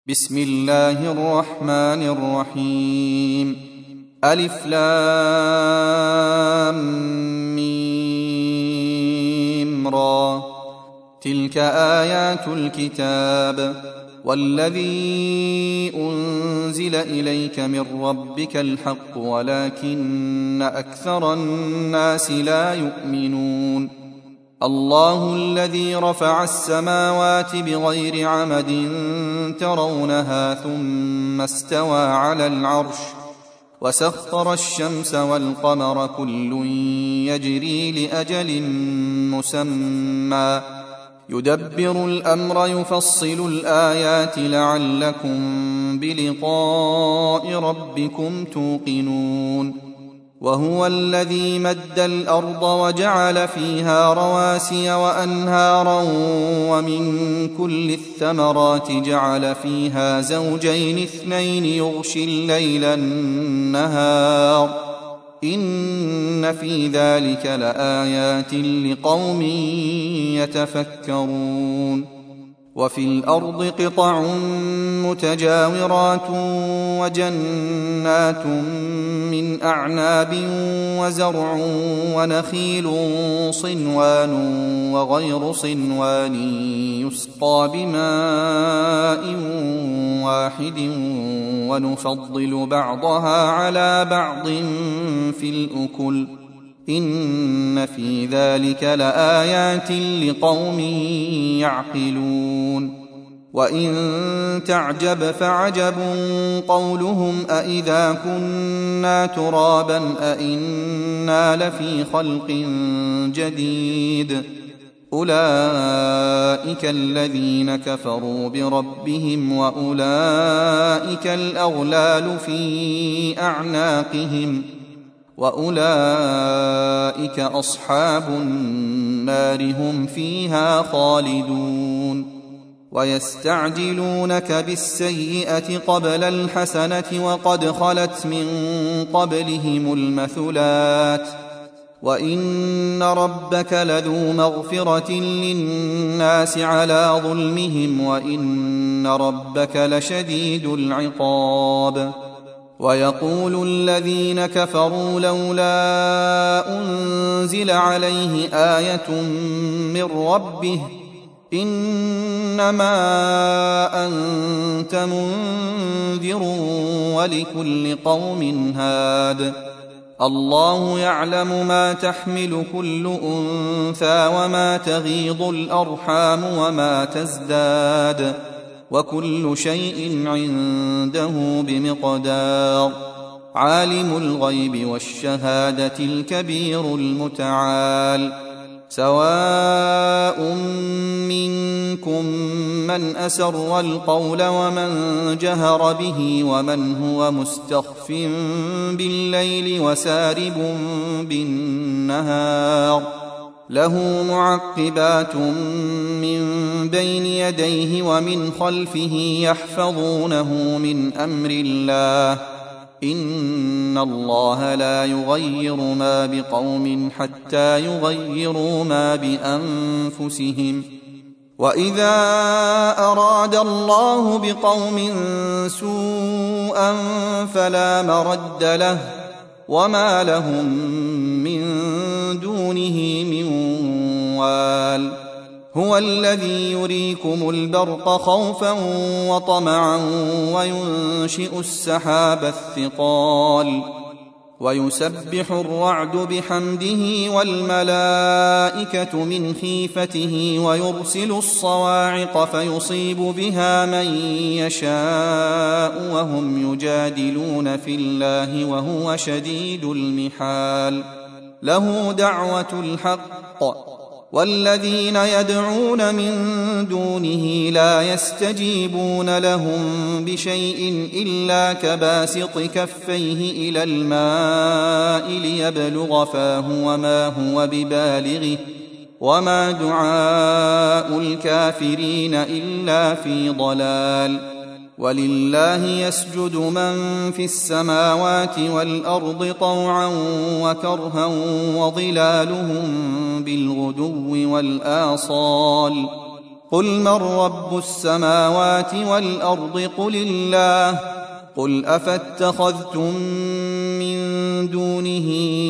بسم الله الرحمن الرحيم. ألف لام ميم را. تلك آيات الكتاب والذي أنزل إليك من ربك الحق ولكن أكثر الناس لا يؤمنون. الله الذي رفع السماوات بغير عمد ترونها ثم استوى على العرش وسخر الشمس والقمر كل يجري لأجل مسمى يدبر الأمر يفصل الآيات لعلكم بلقاء ربكم توقنون. وهو الذي مد الأرض وجعل فيها رواسي وأنهارا ومن كل الثمرات جعل فيها زوجين اثنين يغشي الليل النهار إن في ذلك لآيات لقوم يتفكرون. وفي الأرض قطع متجاورات وجنات من أعناب وزرع ونخيل صنوان وغير صنوان يسقى بماء واحد ونفضل بعضها على بعض في الأكل إن في ذلك لآيات لقوم يعقلون. وإن تعجب فعجب قولهم أإذا كنا ترابا أإنا لفي خلق جديد أولئك الذين كفروا بربهم وأولئك الأغلال في أعناقهم وأولئك أصحاب النار هم فيها خالدون. ويستعجلونك بالسيئة قبل الحسنة وقد خلت من قبلهم المثلات وإن ربك لذو مغفرة للناس على ظلمهم وإن ربك لشديد العقاب. ويقول الذين كفروا لولا أنزل عليه آية من ربه إنما أنت منذر ولكل قوم هاد الله يعلم ما تحمل كل أنثى وما تغيض الأرحام وما تزداد وكل شيء عنده بمقدار. عالم الغيب والشهادة الكبير المتعال. سواء منكم من أسر القول ومن جهر به ومن هو مستخف بالليل وسارب بالنهار له معقبات من بين يديه ومن خلفه يحفظونه من أمر الله إن الله لا يغير ما بقوم حتى يغيروا ما بأنفسهم وإذا أراد الله بقوم سوءا فلا مرد له وما لهم من دونه من وال. هو الذي يريكم البرق خوفا وطمعا وينشئ السحاب الثقال ويسبح الرعد بحمده والملائكة من خيفته ويرسل الصواعق فيصيب بها من يشاء وهم يجادلون في الله وهو شديد المحال. له دعوة الحق والذين يدعون من دونه لا يستجيبون لهم بشيء إلا كباسط كفيه إلى الماء ليبلغ فاه وما هو ببالغه وما دعاء الكافرين إلا في ضلال. ولله يسجد من في السماوات والأرض طوعا وكرها وظلالهم بالغدو والآصال قل من رب السماوات والأرض قل الله قل أفاتخذتم من دونه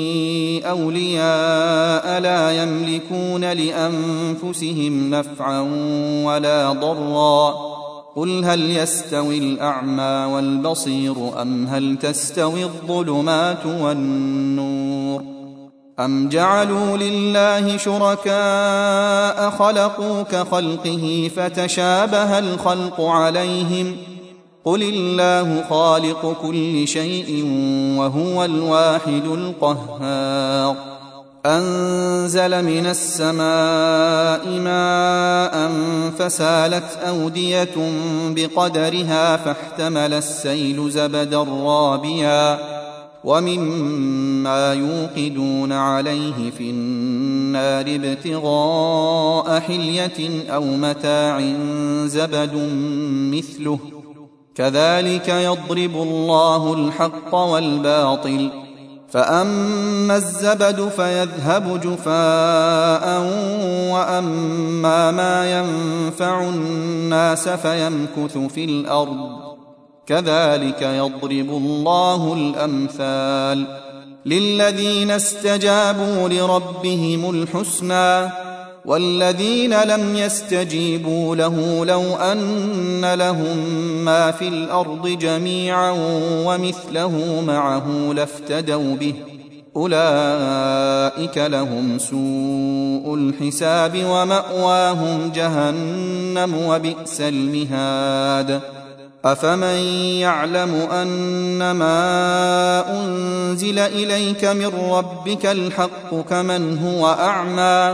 أولياء لا يملكون لأنفسهم نفعا ولا ضرا قل هل يستوي الأعمى والبصير أم هل تستوي الظلمات والنور أم جعلوا لله شركاء خلقوا كخلقه فتشابه الخلق عليهم قل الله خالق كل شيء وهو الواحد القهار أنزل من السماء ماء فسالت أودية بقدرها فاحتمل السيل زبدا رابيا ومما يوقدون عليه في النار ابتغاء حلية أو متاع زبد مثله كذلك يضرب الله الحق والباطل فأما الزبد فيذهب جفاء وأما ما ينفع الناس فيمكث في الأرض كذلك يضرب الله الأمثال للذين استجابوا لربهم الحسنى والذين لم يستجيبوا له لو أن لهم ما في الأرض جميعا ومثله معه لافتدوا به أولئك لهم سوء الحساب ومأواهم جهنم وبئس المهاد أفمن يعلم أنما أنزل إليك من ربك الحق كمن هو أعمى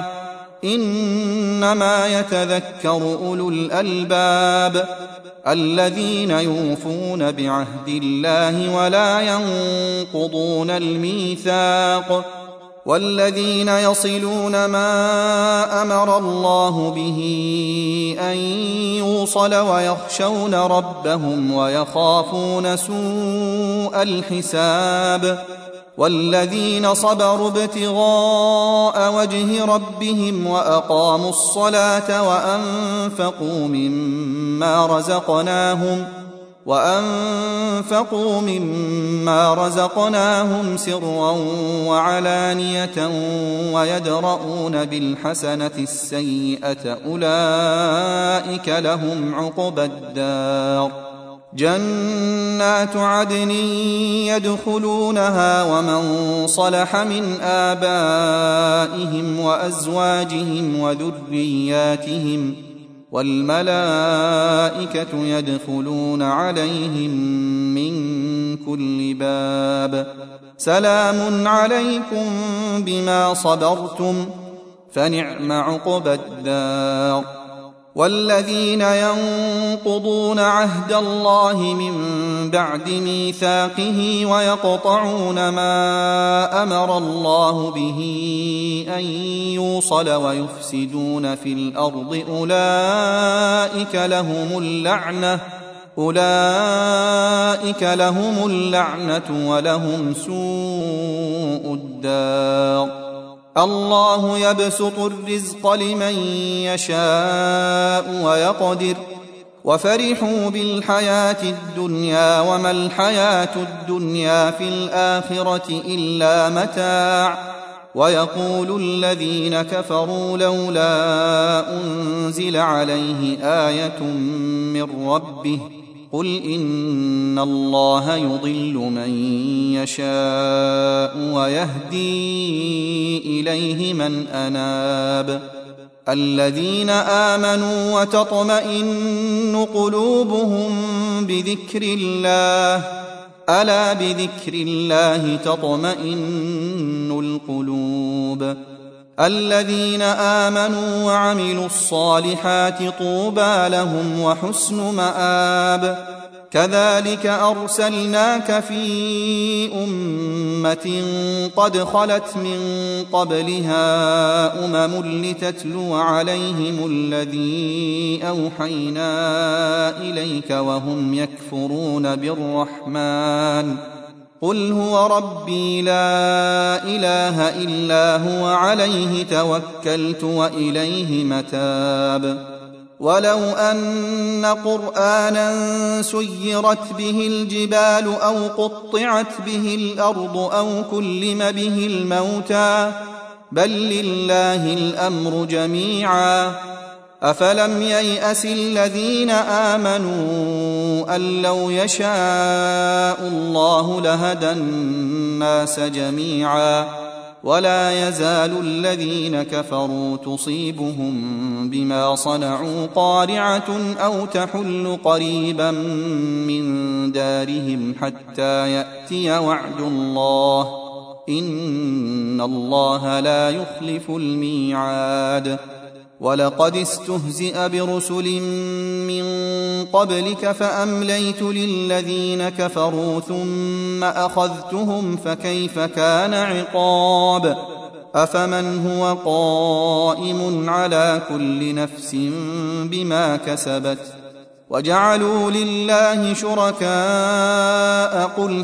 إنما يتذكر أولو الألباب الذين يوفون بعهد الله ولا ينقضون الميثاق والذين يصلون ما أمر الله به أن يوصل ويخشون ربهم ويخافون سوء الحساب والذين صبروا ابتغاء وجه ربهم وأقاموا الصلاة وأنفقوا مما رزقناهم سرا وعلانية ويدرؤون بالحسنة السيئة أولئك لهم عقبى الدار جنات عدن يدخلونها ومن صلح من آبائهم وأزواجهم وذرياتهم والملائكة يدخلون عليهم من كل باب سلام عليكم بما صبرتم فنعم عقبى الدار والذين ينقضون عهد الله من بعد ميثاقه ويقطعون ما أمر الله به أن يوصل ويفسدون في الأرض أولئك لهم اللعنة ولهم سوء الدار الله يبسط الرزق لمن يشاء ويقدر وفرحوا بالحياة الدنيا وما الحياة الدنيا في الآخرة إلا متاع ويقول الذين كفروا لولا أنزل عليه آية من ربه قل إن الله يضل من يشاء ويهدي إليه من أناب الذين آمنوا وتطمئن قلوبهم بذكر الله ألا بذكر الله تطمئن القلوب الذين آمنوا وعملوا الصالحات طوبى لهم وحسن مآب كذلك أرسلناك في أمة قد خلت من قبلها لتتلو عليهم الذي أوحينا إليك وهم يكفرون بالرحمن قل هو ربي لا إله إلا هو عليه توكلت وإليه متاب ولو أن قرآنا سيرت به الجبال أو قطعت به الأرض أو كلم به الموتى بل لله الأمر جميعا أفلم ييأس الذين آمنوا أن لو يشاء الله لهدى الناس جميعا ولا يزال الذين كفروا تصيبهم بما صنعوا قارعة أو تحل قريبا من دارهم حتى يأتي وعد الله إن الله لا يخلف الميعاد ولقد استهزئ برسل من قبلك فأمليت للذين كفروا ثم أخذتهم فكيف كان عقاب أفمن هو قائم على كل نفس بما كسبت وجعلوا لله شركاء قل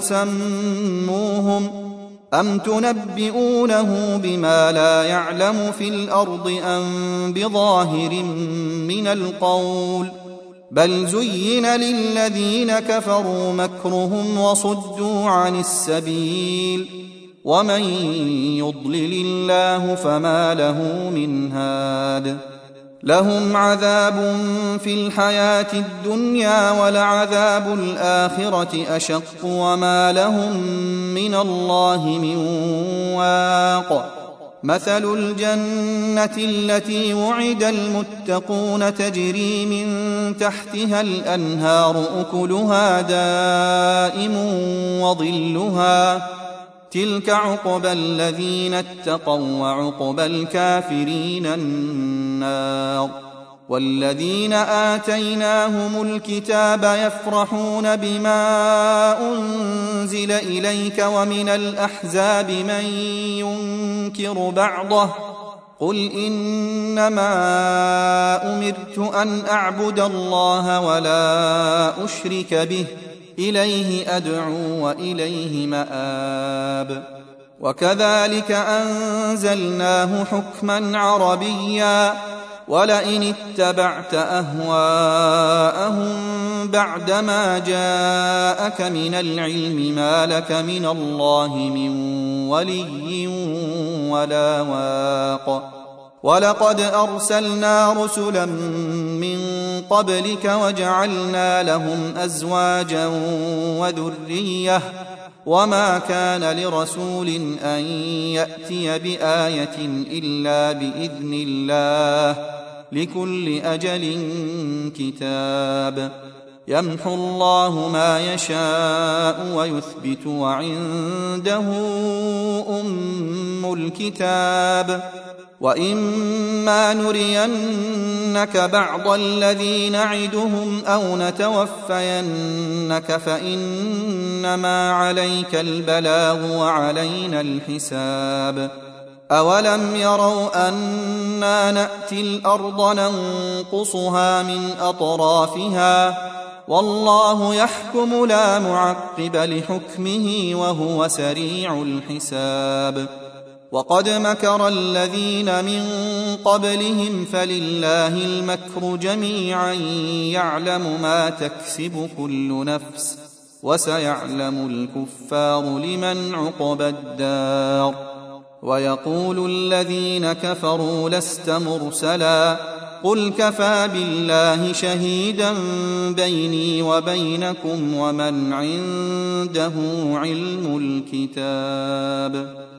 سموهم أم تنبئونه بما لا يعلم في الأرض أم بظاهر من القول بل زين للذين كفروا مكرهم وصدوا عن السبيل ومن يضلل الله فما له من هاد لهم عذاب في الحياة الدنيا ولعذاب الآخرة أشق وما لهم من الله من واق مثل الجنة التي وعد المتقون تجري من تحتها الأنهار أكلها دائم وظلها تلك عقبى الذين اتقوا وعقبى الكافرين النار والذين آتيناهم الكتاب يفرحون بما أنزل إليك ومن الأحزاب من ينكر بعضه قل إنما أمرت أن أعبد الله ولا أشرك به إليه أدعو وإليه مآب وكذلك أنزلناه حكما عربيا ولئن اتبعت أهواءهم بعدما جاءك من العلم ما لك من الله من ولي ولا واق ولقد أرسلنا رسلا من قبلك وجعلنا لهم أزواجا وذرية وما كان لرسول أن يأتي بآية إلا بإذن الله لكل أجل كتاب يمحو الله ما يشاء ويثبت وعنده أم الكتاب وإما نرينك بعض الذي نعدهم أو نتوفينك فإنما عليك البلاغ وعلينا الحساب أولم يروا أنا نأتي الأرض ننقصها من أطرافها والله يحكم لا معقب لحكمه وهو سريع الحساب وقد مكر الذين من قبلهم فلله المكر جميعا يعلم ما تكسب كل نفس وسيعلم الكفار لمن عقبى الدار ويقول الذين كفروا لست مرسلا قل كفى بالله شهيدا بيني وبينكم ومن عنده علم الكتاب